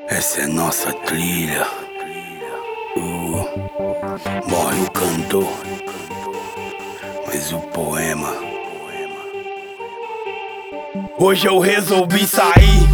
Essa é nossa trilha. Morre o cantor, mas o poema. Hoje eu resolvi sair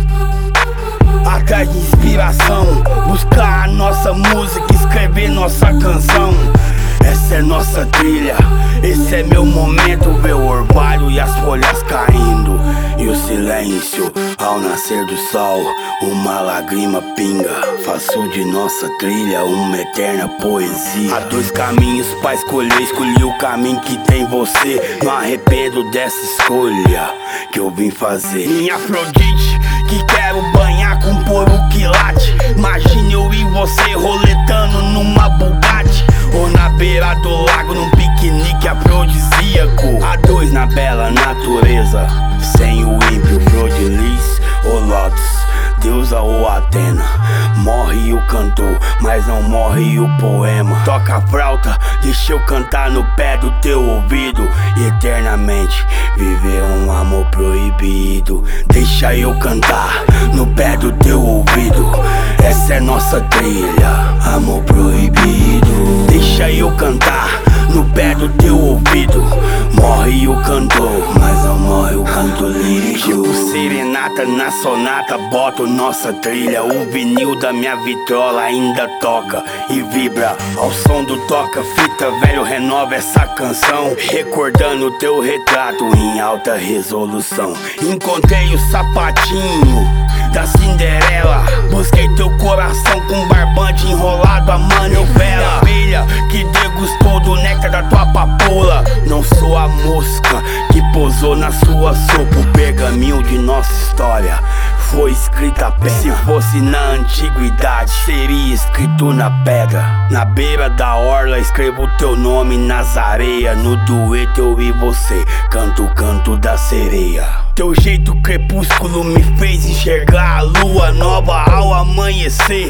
atrás de inspiração, buscar a nossa música, escrever nossa canção. Essa é nossa trilha, esse é meu momento. Ver o orvalho e as folhas caindo, e o silêncio ao nascer do sol. Uma lágrima pinga, faço de nossa trilha uma eterna poesia. Há dois caminhos pra escolher, escolhi o caminho que tem você. Não arrependo dessa escolha que eu vim fazer. Minha Afrodite, que quero banhar com poro que late. Imagine eu e você roletando numa Bugatti, ou na beira do lago num piquenique afrodisíaco. A dois na bela natureza, sem o ímpio Frodilis ou Lotus, deusa ou Atena. Morre o cantor, mas não morre o poema. Toca a flauta, deixa eu cantar no pé do teu ouvido, e eternamente viver um amor proibido. Deixa eu cantar no pé do teu ouvido. Essa é nossa trilha, amor proibido. Deixa eu cantar no pé do teu ouvido. Morre o cantor, mas não morre o canto lírico. Tipo serenata na sonata, boto nossa trilha. O vinil da minha vitrola ainda toca e vibra ao som do toca-fita velho. Renova essa canção, recordando teu retrato em alta resolução. Encontrei o sapatinho da Cinderela, busquei teu coração com barbante enrolado a manivela. Abelha que degustou do néctar da tua papoula, não sou a mosca que posou na sua sopa. O pergaminho de nossa história foi escrita a pena. Se fosse na antiguidade, seria escrito na pedra. Na beira da orla escrevo teu nome nas areias. No dueto eu e você, canto o canto da sereia. Teu jeito crepúsculo me fez enxergar a lua nova ao amanhecer.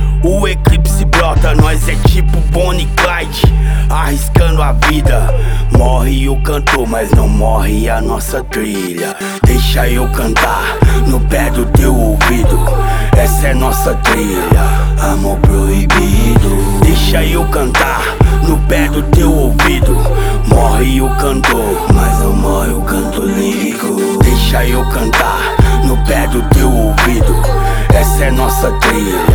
O eclipse brota, nós é tipo Bonnie e Clyde, arriscando a vida. Morre o cantor, mas não morre a nossa trilha. Deixa eu cantar no pé do teu ouvido. Essa é nossa trilha, amor proibido. Deixa eu cantar no pé do teu ouvido. Morre o cantor, mas não morre o canto lírico. Deixa eu cantar no pé do teu ouvido. Essa é nossa trilha,